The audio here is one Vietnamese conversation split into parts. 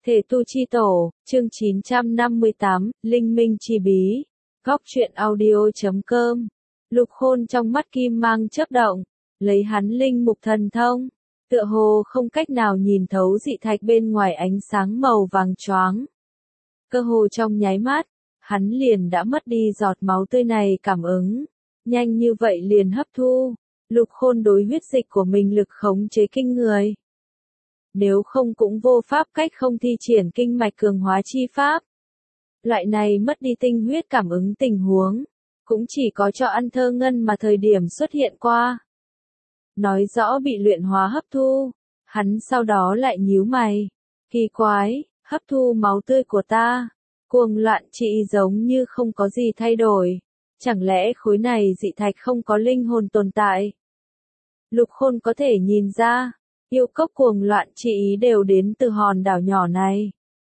Thể tu chi tổ, chương 958, Linh minh chi bí. Góc truyện audio.com. Lục Khôn trong mắt kim mang chớp động, lấy hắn linh mục thần thông, tựa hồ không cách nào nhìn thấu dị thạch bên ngoài ánh sáng màu vàng chói. Cơ hồ trong nháy mắt, hắn liền đã mất đi giọt máu tươi này cảm ứng, nhanh như vậy liền hấp thu. Lục Khôn đối huyết dịch của mình lực khống chế kinh người. Nếu không cũng vô pháp cách không thi triển kinh mạch cường hóa chi pháp. Loại này mất đi tinh huyết cảm ứng tình huống, cũng chỉ có cho ăn thơ ngân mà thời điểm xuất hiện qua. Nói rõ bị luyện hóa hấp thu, hắn sau đó lại nhíu mày. Kỳ quái, hấp thu máu tươi của ta, cuồng loạn trị giống như không có gì thay đổi. Chẳng lẽ khối này dị thạch không có linh hồn tồn tại? Lục Khôn có thể nhìn ra, yêu cốc cuồng loạn trị ý đều đến từ hòn đảo nhỏ này.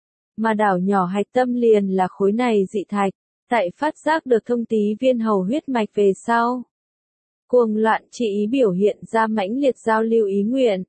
Mà đảo nhỏ hạch tâm liền là khối này dị thạch, tại phát giác được thông tí viên hầu huyết mạch về sau. Cuồng loạn trị ý biểu hiện ra mãnh liệt giao lưu ý nguyện.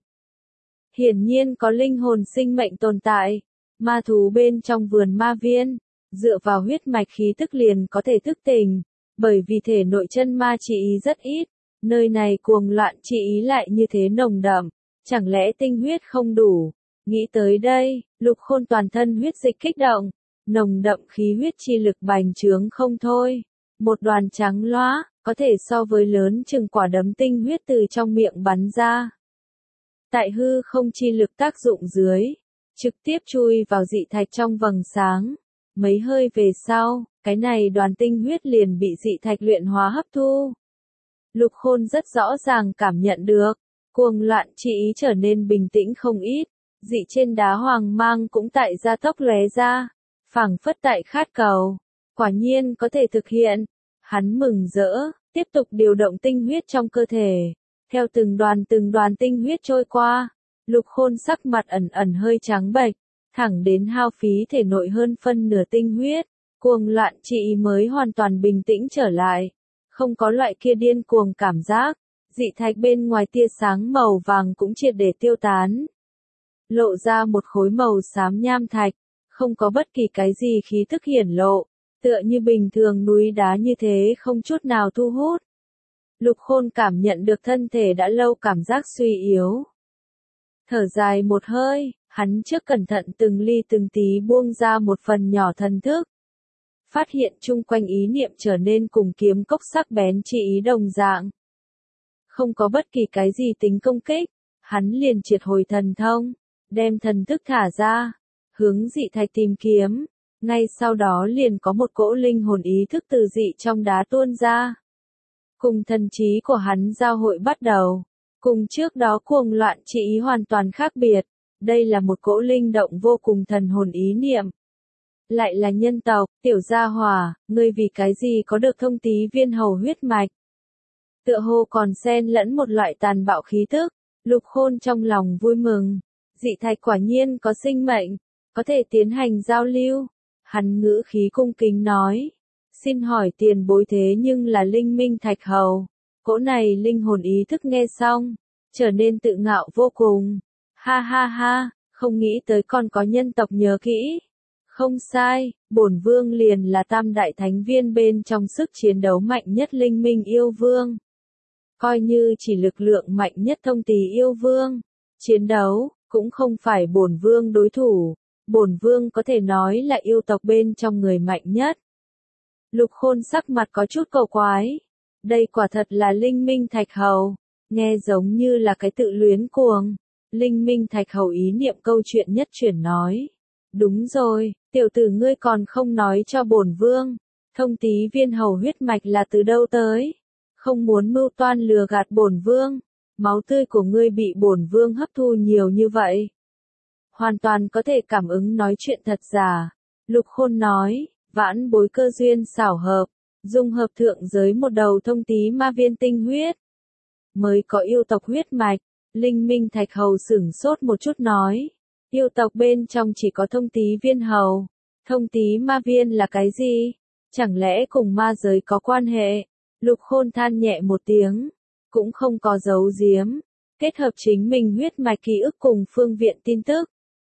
Hiển nhiên có linh hồn sinh mệnh tồn tại, ma thú bên trong vườn ma viên, dựa vào huyết mạch khí tức liền có thể thức tỉnh, bởi vì thể nội chân ma trị ý rất ít, nơi này cuồng loạn trị ý lại như thế nồng đậm. Chẳng lẽ tinh huyết không đủ? Nghĩ tới đây, Lục Khôn toàn thân huyết dịch kích động, nồng đậm khí huyết chi lực bành trướng không thôi. Một đoàn trắng loá, có thể so với lớn chừng quả đấm tinh huyết từ trong miệng bắn ra. Tại hư không chi lực tác dụng dưới, trực tiếp chui vào dị thạch trong vầng sáng. Mấy hơi về sau, cái này đoàn tinh huyết liền bị dị thạch luyện hóa hấp thu. Lục Khôn rất rõ ràng cảm nhận được. Cuồng loạn trị ý trở nên bình tĩnh không ít, dị trên đá hoàng mang cũng tại gia tốc lóe ra, phảng phất tại khát cầu, quả nhiên có thể thực hiện. Hắn mừng rỡ, tiếp tục điều động tinh huyết trong cơ thể, theo từng đoàn tinh huyết trôi qua, Lục Khôn sắc mặt ẩn ẩn hơi trắng bệch, thẳng đến hao phí thể nội hơn phân nửa tinh huyết, cuồng loạn trị ý mới hoàn toàn bình tĩnh trở lại, không có loại kia điên cuồng cảm giác. Dị thạch bên ngoài tia sáng màu vàng cũng triệt để tiêu tán. Lộ ra một khối màu xám nham thạch, không có bất kỳ cái gì khí tức hiển lộ, tựa như bình thường núi đá như thế không chút nào thu hút. Lục Khôn cảm nhận được thân thể đã lâu cảm giác suy yếu. Thở dài một hơi, hắn trước cẩn thận từng ly từng tí buông ra một phần nhỏ thần thức. Phát hiện chung quanh ý niệm trở nên cùng kiếm cốc sắc bén trị ý đồng dạng. Không có bất kỳ cái gì tính công kích, hắn liền triệt hồi thần thông, đem thần thức thả ra, hướng dị thạch tìm kiếm, ngay sau đó liền có một cỗ linh hồn ý thức từ dị trong đá tuôn ra. Cùng thần trí của hắn giao hội bắt đầu, cùng trước đó cuồng loạn trị ý hoàn toàn khác biệt, đây là một cỗ linh động vô cùng thần hồn ý niệm. Lại là nhân tộc, tiểu gia hỏa, ngươi vì cái gì có được thông tí viên hầu huyết mạch? Tựa hồ còn xen lẫn một loại tàn bạo khí tức, Lục Khôn trong lòng vui mừng. Dị thạch quả nhiên có sinh mệnh, có thể tiến hành giao lưu. Hắn ngữ khí cung kính nói, xin hỏi tiền bối thế nhưng là linh minh thạch hầu. Cỗ này linh hồn ý thức nghe xong, trở nên tự ngạo vô cùng. Ha ha ha, không nghĩ tới còn có nhân tộc nhớ kỹ. Không sai, bổn vương liền là tam đại thánh viên bên trong sức chiến đấu mạnh nhất linh minh yêu vương. Coi như chỉ lực lượng mạnh nhất thông tí yêu vương, chiến đấu, cũng không phải bổn vương đối thủ, bổn vương có thể nói là yêu tộc bên trong người mạnh nhất. Lục Khôn sắc mặt có chút cầu quái, đây quả thật là linh minh thạch hầu, nghe giống như là cái tự luyến cuồng. Linh minh thạch hầu ý niệm câu chuyện nhất chuyển nói, đúng rồi, tiểu tử ngươi còn không nói cho bổn vương, thông tí viên hầu huyết mạch là từ đâu tới? Không muốn mưu toan lừa gạt bổn vương, máu tươi của ngươi bị bổn vương hấp thu nhiều như vậy. Hoàn toàn có thể cảm ứng nói chuyện thật giả. Lục Khôn nói, vãn bối cơ duyên xảo hợp, dung hợp thượng giới một đầu thông tí ma viên tinh huyết. Mới có yêu tộc huyết mạch, linh minh thạch hầu sửng sốt một chút nói, yêu tộc bên trong chỉ có thông tí viên hầu, thông tí ma viên là cái gì? Chẳng lẽ cùng ma giới có quan hệ? Lục Khôn than nhẹ một tiếng, cũng không có giấu giếm, kết hợp chính mình huyết mạch ký ức cùng phương viện tin tức.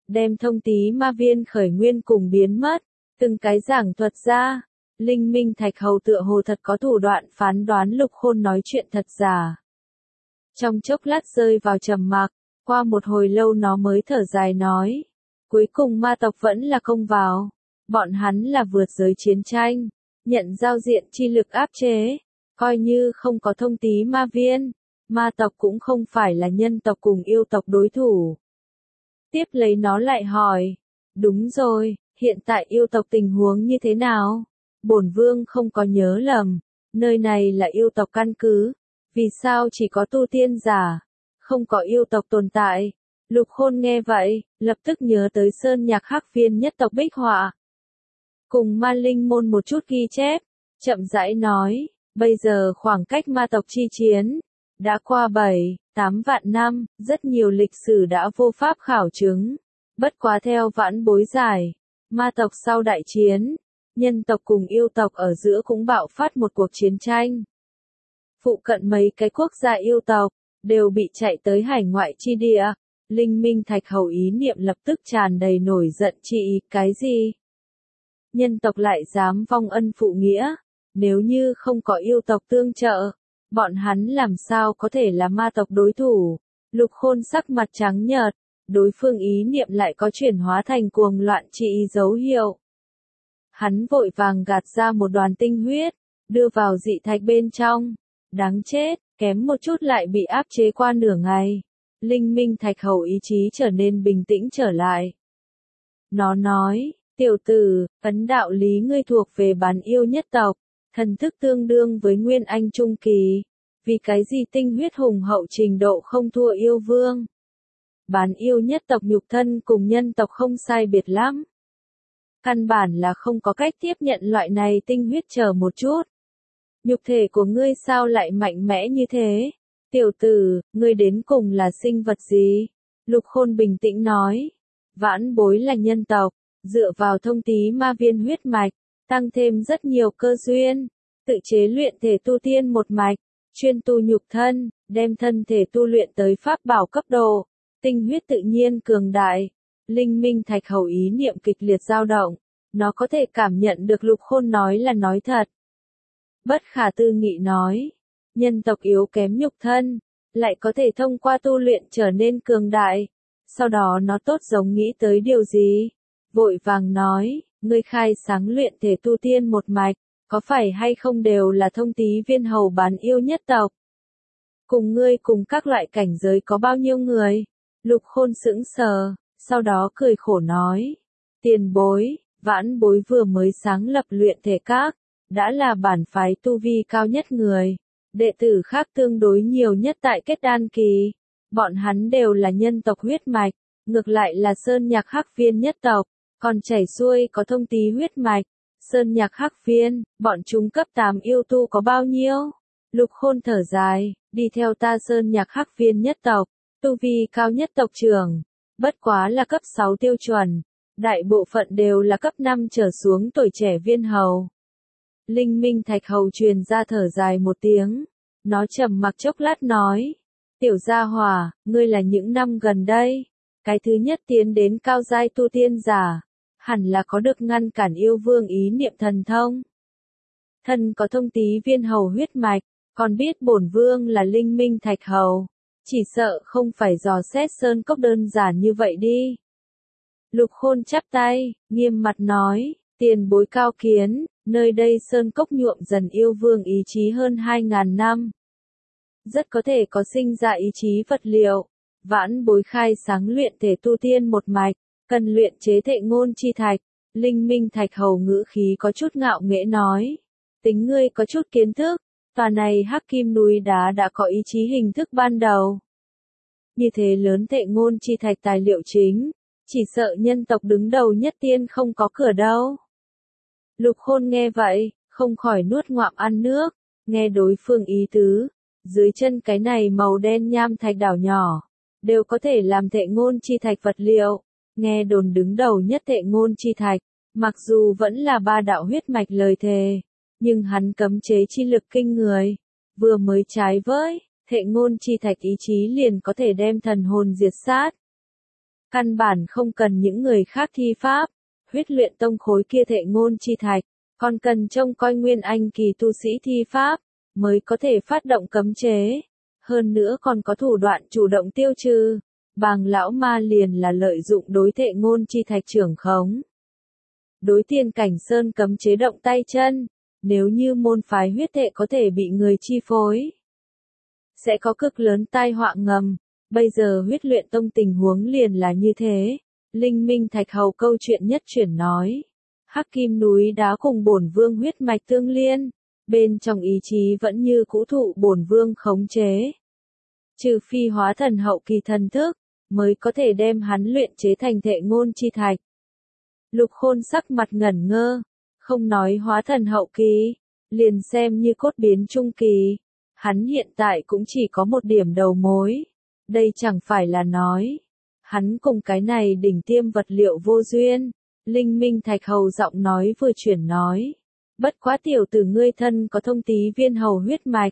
đem thông tí ma viên khởi nguyên cùng biến mất, từng cái giảng thuật ra. Linh Minh Thạch Hầu tựa hồ thật có thủ đoạn phán đoán Lục Khôn nói chuyện thật giả. Trong chốc lát rơi vào trầm mặc, qua một hồi lâu nó mới thở dài nói. Cuối cùng ma tộc vẫn là công vào. Bọn hắn là vượt giới chiến tranh, nhận giao diện chi lực áp chế. Coi như không có thông tí ma viên, ma tộc cũng không phải là nhân tộc cùng yêu tộc đối thủ. Tiếp lấy nó lại hỏi. Đúng rồi, hiện tại yêu tộc tình huống như thế nào? Bổn vương không có nhớ lầm, nơi này là yêu tộc căn cứ. Vì sao chỉ có tu tiên giả, không có yêu tộc tồn tại? Lục Khôn nghe vậy, lập tức nhớ tới sơn nhạc hắc viên nhất tộc bích họa. Cùng ma linh môn một chút ghi chép, chậm rãi nói, bây giờ khoảng cách ma tộc chi chiến, đã qua 7-8 vạn năm, rất nhiều lịch sử đã vô pháp khảo chứng. Bất quá theo vãn bối giải, ma tộc sau đại chiến, nhân tộc cùng yêu tộc ở giữa cũng bạo phát một cuộc chiến tranh. Phụ cận mấy cái quốc gia yêu tộc, đều bị chạy tới hải ngoại chi địa. Linh Minh Thạch Hầu ý niệm lập tức tràn đầy nổi giận chị, cái gì? Nhân tộc lại dám vong ân phụ nghĩa, nếu như không có yêu tộc tương trợ, bọn hắn làm sao có thể là ma tộc đối thủ? Lục Khôn sắc mặt trắng nhợt, đối phương ý niệm lại có chuyển hóa thành cuồng loạn chị dấu hiệu. Hắn vội vàng gạt ra một đoàn tinh huyết, đưa vào dị thạch bên trong. Đáng chết, kém một chút lại bị áp chế qua nửa ngày. Linh Minh Thạch Hầu ý chí trở nên bình tĩnh trở lại. Nó nói, tiểu tử, ấn đạo lý ngươi thuộc về bán yêu nhất tộc, thần thức tương đương với Nguyên Anh Trung Kỳ. Vì cái gì tinh huyết hùng hậu trình độ không thua yêu vương? Bán yêu nhất tộc nhục thân cùng nhân tộc không sai biệt lắm. Căn bản là không có cách tiếp nhận loại này tinh huyết, chờ một chút. Nhục thể của ngươi sao lại mạnh mẽ như thế? Tiểu tử, ngươi đến cùng là sinh vật gì? Lục Khôn bình tĩnh nói. Vãn bối là nhân tộc, dựa vào thông tí ma viên huyết mạch, tăng thêm rất nhiều cơ duyên, tự chế luyện thể tu tiên một mạch, chuyên tu nhục thân, đem thân thể tu luyện tới pháp bảo cấp độ, tinh huyết tự nhiên cường đại. Linh Minh Thạch Hầu ý niệm kịch liệt dao động, nó có thể cảm nhận được Lục Khôn nói là nói thật. Bất khả tư nghị nói, nhân tộc yếu kém nhục thân, lại có thể thông qua tu luyện trở nên cường đại. Sau đó nó tốt giống nghĩ tới điều gì, vội vàng nói, ngươi khai sáng luyện thể tu tiên một mạch, có phải hay không đều là thông tí viên hầu bán yêu nhất tộc? Cùng ngươi cùng các loại cảnh giới có bao nhiêu người? Lục Khôn sững sờ, sau đó cười khổ nói, tiền bối, vãn bối vừa mới sáng lập luyện thể các, đã là bản phái tu vi cao nhất người, đệ tử khác tương đối nhiều nhất tại kết đan kỳ, bọn hắn đều là nhân tộc huyết mạch, ngược lại là sơn nhạc hắc viên nhất tộc, còn chảy xuôi có thông tí huyết mạch. Sơn nhạc hắc viên, bọn chúng cấp 8 yêu tu có bao nhiêu? Lục Khôn thở dài, đi theo ta sơn nhạc hắc viên nhất tộc, tu vi cao nhất tộc trưởng, bất quá là cấp 6 tiêu chuẩn, đại bộ phận đều là cấp 5 trở xuống tuổi trẻ viên hầu. Linh Minh Thạch Hầu truyền ra thở dài một tiếng, nó trầm mặc chốc lát nói, tiểu gia hỏa, ngươi là những năm gần đây, cái thứ nhất tiến đến cao giai tu tiên giả, hẳn là có được ngăn cản yêu vương ý niệm thần thông. Thân có thông tí viên hầu huyết mạch, còn biết bổn vương là Linh Minh Thạch Hầu, chỉ sợ không phải dò xét sơn cốc đơn giản như vậy đi. Lục Khôn chắp tay, nghiêm mặt nói, tiền bối cao kiến, nơi đây sơn cốc nhuộm dần yêu vương ý chí hơn 2.000 năm. Rất có thể có sinh ra ý chí vật liệu, vãn bối khai sáng luyện thể tu tiên một mạch, cần luyện chế thệ ngôn chi thạch. Linh Minh Thạch Hầu ngữ khí có chút ngạo nghễ nói, tính ngươi có chút kiến thức, tòa này hắc kim núi đá đã có ý chí hình thức ban đầu. Như thế lớn thệ ngôn chi thạch tài liệu chính, chỉ sợ nhân tộc đứng đầu nhất tiên không có cửa đâu. Lục Khôn nghe vậy, không khỏi nuốt ngoạm ăn nước, nghe đối phương ý tứ, dưới chân cái này màu đen nham thạch đảo nhỏ, đều có thể làm thệ ngôn chi thạch vật liệu. Nghe đồn đứng đầu nhất thệ ngôn chi thạch, mặc dù vẫn là 3 đạo huyết mạch lời thề, nhưng hắn cấm chế chi lực kinh người, vừa mới trái với thệ ngôn chi thạch ý chí liền có thể đem thần hồn diệt sát. Căn bản không cần những người khác thi pháp, huyết luyện tông khối kia thệ ngôn chi thạch, còn cần trông coi nguyên anh kỳ tu sĩ thi pháp, mới có thể phát động cấm chế. Hơn nữa còn có thủ đoạn chủ động tiêu trừ, Bàng lão ma liền là lợi dụng đối thệ ngôn chi thạch trưởng khống. Đối Tiên Cảnh Sơn cấm chế động tay chân, nếu như môn phái huyết thệ có thể bị người chi phối, sẽ có cực lớn tai họa ngầm. Bây giờ huyết luyện tông tình huống liền là như thế. Linh Minh Thạch Hầu câu chuyện nhất chuyển nói, Hắc Kim núi đá cùng bổn vương huyết mạch tương liên, bên trong ý chí vẫn như cũ thụ bổn vương khống chế. Trừ phi hóa thần hậu kỳ thần thức, mới có thể đem hắn luyện chế thành thệ ngôn chi thạch. Lục Khôn sắc mặt ngẩn ngơ, không nói hóa thần hậu kỳ, liền xem như cốt biến trung kỳ, hắn hiện tại cũng chỉ có một điểm đầu mối. Đây chẳng phải là nói, hắn cùng cái này đỉnh tiêm vật liệu vô duyên. Linh Minh Thạch Hầu giọng nói vừa chuyển nói, bất quá tiểu tử ngươi thân có thông tí viên hầu huyết mạch.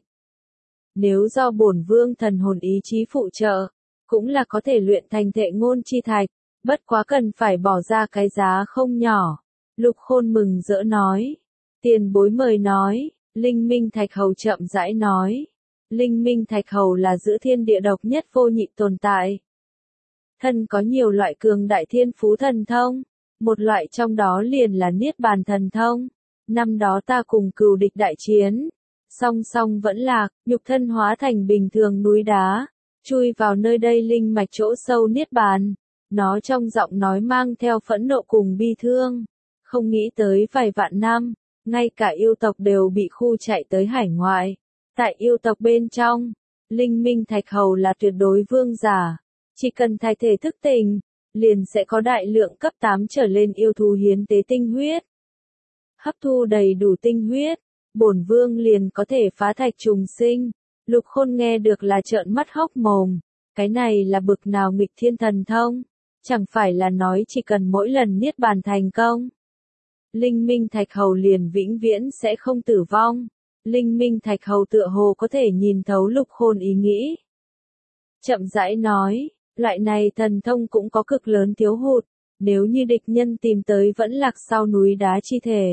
Nếu do bổn vương thần hồn ý chí phụ trợ, cũng là có thể luyện thành thệ ngôn chi thạch, bất quá cần phải bỏ ra cái giá không nhỏ. Lục Khôn mừng rỡ nói, tiền bối mời nói. Linh Minh Thạch Hầu chậm rãi nói, Linh Minh Thạch Hầu là giữa thiên địa độc nhất vô nhị tồn tại. Thân có nhiều loại cường đại thiên phú thần thông, một loại trong đó liền là Niết Bàn thần thông. Năm đó ta cùng cừu địch đại chiến, song song vẫn lạc, nhục thân hóa thành bình thường núi đá, chui vào nơi đây linh mạch chỗ sâu Niết Bàn. Nó trong giọng nói mang theo phẫn nộ cùng bi thương, không nghĩ tới vài vạn năm, ngay cả yêu tộc đều bị khu chạy tới hải ngoại. Tại yêu tộc bên trong, Linh Minh Thạch Hầu là tuyệt đối vương giả, chỉ cần thay thể thức tỉnh, liền sẽ có đại lượng cấp 8 trở lên yêu thú hiến tế tinh huyết. Hấp thu đầy đủ tinh huyết, bổn vương liền có thể phá thạch trùng sinh. Lục Khôn nghe được là trợn mắt hốc mồm, cái này là bực nào nghịch thiên thần thông, chẳng phải là nói chỉ cần mỗi lần niết bàn thành công, Linh Minh Thạch Hầu liền vĩnh viễn sẽ không tử vong. Linh Minh Thạch Hầu tựa hồ có thể nhìn thấu Lục Khôn ý nghĩ. Chậm rãi nói, loại này thần thông cũng có cực lớn thiếu hụt, nếu như địch nhân tìm tới vẫn lạc sau núi đá chi thể,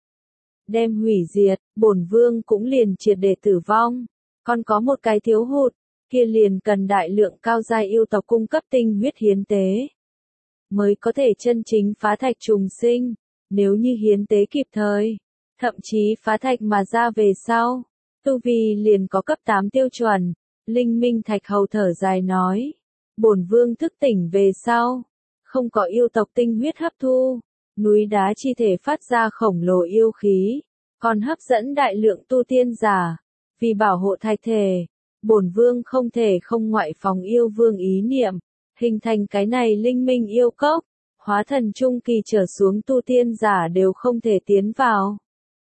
đem hủy diệt, bổn vương cũng liền triệt để tử vong. Còn có một cái thiếu hụt, kia liền cần đại lượng cao giai yêu tộc cung cấp tinh huyết hiến tế, mới có thể chân chính phá thạch trùng sinh. Nếu như hiến tế kịp thời, thậm chí phá thạch mà ra về sau, tu vi liền có cấp 8 tiêu chuẩn. Linh Minh Thạch Hầu thở dài nói, bổn vương thức tỉnh về sau, không có yêu tộc tinh huyết hấp thu, núi đá chi thể phát ra khổng lồ yêu khí, còn hấp dẫn đại lượng tu tiên giả. Vì bảo hộ thạch thể, bổn vương không thể không ngoại phóng yêu vương ý niệm, hình thành cái này linh minh yêu cốc, hóa thần trung kỳ trở xuống tu tiên giả đều không thể tiến vào.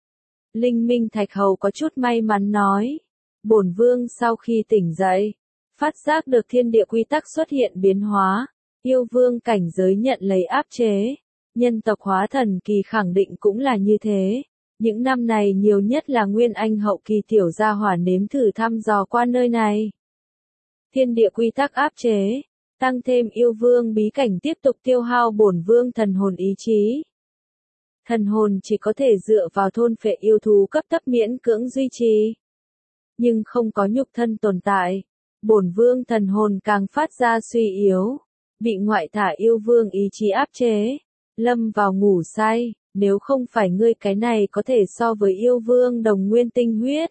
Linh Minh Thạch Hầu có chút may mắn nói, bổn vương sau khi tỉnh dậy, phát giác được thiên địa quy tắc xuất hiện biến hóa, yêu vương cảnh giới nhận lấy áp chế, nhân tộc hóa thần kỳ khẳng định cũng là như thế. Những năm này nhiều nhất là nguyên anh hậu kỳ tiểu gia hỏa nếm thử thăm dò qua nơi này. Thiên địa quy tắc áp chế, tăng thêm yêu vương bí cảnh tiếp tục tiêu hao bổn vương thần hồn ý chí. Thần hồn chỉ có thể dựa vào thôn phệ yêu thú cấp thấp miễn cưỡng duy trì. Nhưng không có nhục thân tồn tại, bổn vương thần hồn càng phát ra suy yếu, bị ngoại thả yêu vương ý chí áp chế, lâm vào ngủ say. Nếu không phải ngươi cái này có thể so với yêu vương đồng nguyên tinh huyết,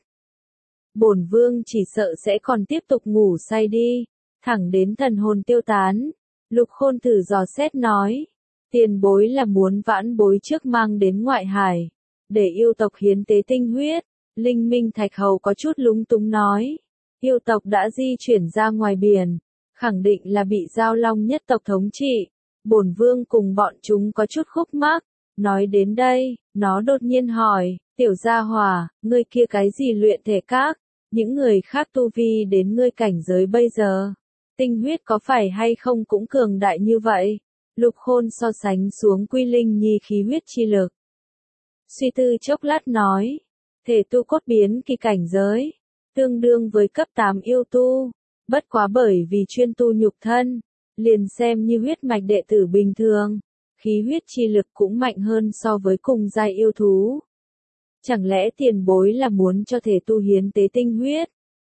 bổn vương chỉ sợ sẽ còn tiếp tục ngủ say đi, thẳng đến thần hồn tiêu tán. Lục Khôn thử dò xét nói, tiền bối là muốn vãn bối trước mang đến ngoại hải, để yêu tộc hiến tế tinh huyết. Linh Minh Thạch Hầu có chút lúng túng nói, yêu tộc đã di chuyển ra ngoài biển, khẳng định là bị Giao Long nhất tộc thống trị, bổn vương cùng bọn chúng có chút khúc mắc. Nói đến đây, nó đột nhiên hỏi, tiểu gia hỏa, ngươi kia cái gì luyện thể các, những người khác tu vi đến ngươi cảnh giới bây giờ, tinh huyết có phải hay không cũng cường đại như vậy? Lục Khôn so sánh xuống Quy Linh Nhi khí huyết chi lực. Suy tư chốc lát nói, thể tu cốt biến kỳ cảnh giới, tương đương với cấp 8 yêu tu, bất quá bởi vì chuyên tu nhục thân, liền xem như huyết mạch đệ tử bình thường, khí huyết chi lực cũng mạnh hơn so với cùng giai yêu thú. Chẳng lẽ tiền bối là muốn cho thể tu hiến tế tinh huyết?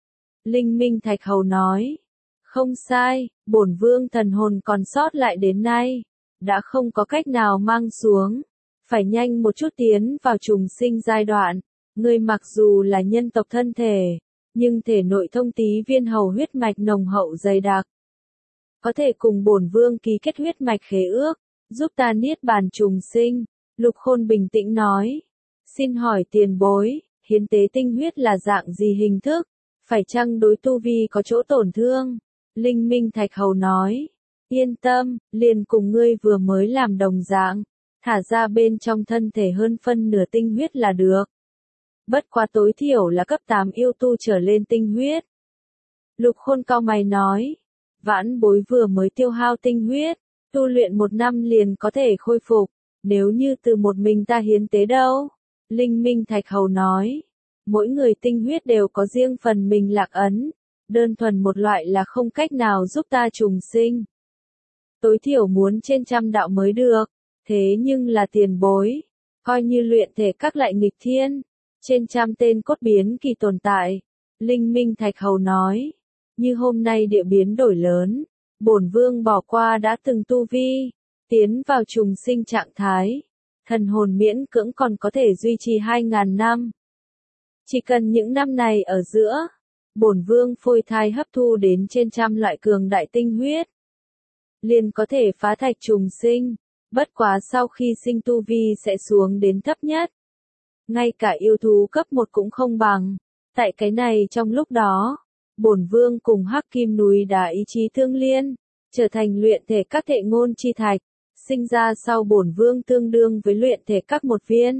Linh Minh Thạch Hầu nói. Không sai, bổn vương thần hồn còn sót lại đến nay, đã không có cách nào mang xuống, phải nhanh một chút tiến vào trùng sinh giai đoạn. Ngươi mặc dù là nhân tộc thân thể, nhưng thể nội thông tí viên hầu huyết mạch nồng hậu dày đặc, có thể cùng bổn vương ký kết huyết mạch khế ước, giúp ta niết bàn trùng sinh. Lục Khôn bình tĩnh nói. Xin hỏi tiền bối, hiến tế tinh huyết là dạng gì hình thức? Phải chăng đối tu vi có chỗ tổn thương? Linh Minh Thạch Hầu nói. Yên tâm, liền cùng ngươi vừa mới làm đồng dạng, thả ra bên trong thân thể hơn phân nửa tinh huyết là được. Bất quá tối thiểu là cấp 8 yêu tu trở lên tinh huyết. Lục Khôn cau mày nói. Vãn bối vừa mới tiêu hao tinh huyết, tu luyện 1 năm liền có thể khôi phục, nếu như từ một mình ta hiến tế đâu? Linh Minh Thạch Hầu nói. Mỗi người tinh huyết đều có riêng phần mình lạc ấn, đơn thuần một loại là không cách nào giúp ta trùng sinh. Tối thiểu muốn trên 100 đạo mới được, thế nhưng là tiền bối, coi như luyện thể các lại nghịch thiên, trên 100 tên cốt biến kỳ tồn tại. Linh Minh Thạch Hầu nói. Như hôm nay địa biến đổi lớn, bổn vương bỏ qua đã từng tu vi, tiến vào trùng sinh trạng thái, thần hồn miễn cưỡng còn có thể duy trì 2000 năm. Chỉ cần những năm này ở giữa, bổn vương phôi thai hấp thu đến trên 100 loại cường đại tinh huyết, liền có thể phá thạch trùng sinh, bất quá sau khi sinh tu vi sẽ xuống đến thấp nhất. Ngay cả yêu thú cấp 1 cũng không bằng. Tại cái này trong lúc đó, bổn vương cùng Hắc Kim núi đá ý chí tương liên, trở thành luyện thể các thệ ngôn chi thạch, sinh ra sau bổn vương tương đương với luyện thể các 1 viên.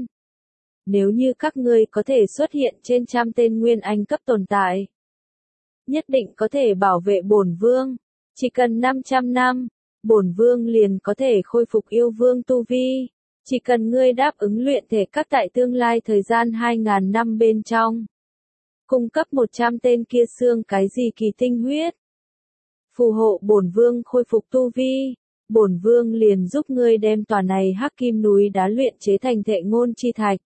Nếu như các ngươi có thể xuất hiện trên 100 tên nguyên anh cấp tồn tại, nhất định có thể bảo vệ bổn vương, chỉ cần 500 năm, bổn vương liền có thể khôi phục yêu vương tu vi, chỉ cần ngươi đáp ứng luyện thể các tại tương lai thời gian 2000 năm bên trong. Cung cấp 100 tên kia xương cái gì kỳ tinh huyết. Phù hộ bổn vương khôi phục tu vi, bổn vương liền giúp ngươi đem tòa này Hắc Kim núi đá luyện chế thành thệ ngôn chi thạch.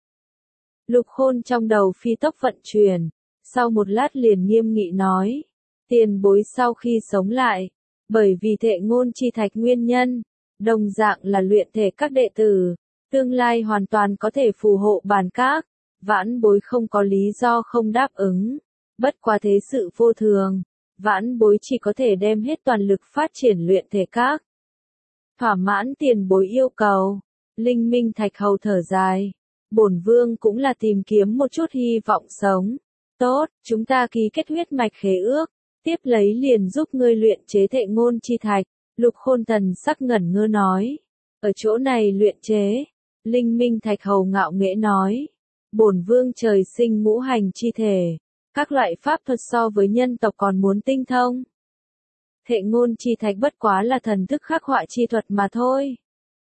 Lục Khôn trong đầu phi tốc vận chuyển, sau một lát liền nghiêm nghị nói. Tiền bối sau khi sống lại, bởi vì thệ ngôn chi thạch nguyên nhân, đồng dạng là luyện thể các đệ tử, tương lai hoàn toàn có thể phù hộ bản các. Vãn bối không có lý do không đáp ứng, bất quá thế sự vô thường, vãn bối chỉ có thể đem hết toàn lực phát triển luyện thể các. Thỏa mãn tiền bối yêu cầu. Linh Minh Thạch Hầu thở dài. Bổn vương cũng là tìm kiếm một chút hy vọng sống. Tốt, chúng ta ký kết huyết mạch khế ước, tiếp lấy liền giúp ngươi luyện chế thệ ngôn chi thạch. Lục Khôn thần sắc ngẩn ngơ nói. Ở chỗ này luyện chế. Linh Minh Thạch Hầu ngạo nghễ nói. Bổn vương trời sinh ngũ hành chi thể, các loại pháp thuật so với nhân tộc còn muốn tinh thông. Thệ ngôn chi thạch bất quá là thần thức khắc họa chi thuật mà thôi.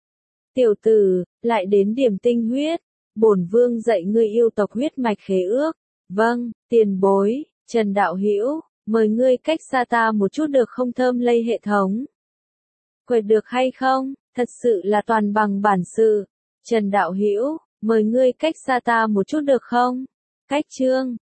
Tiểu tử, lại đến điểm tinh huyết, bổn vương dạy ngươi yêu tộc huyết mạch khế ước. Vâng, tiền bối, Trần Đạo Hữu, mời ngươi cách xa ta một chút được không thơm lây hệ thống. Quệt được hay không, thật sự là toàn bằng bản sự. Trần Đạo Hữu, mời ngươi cách xa ta một chút được không? Cách chương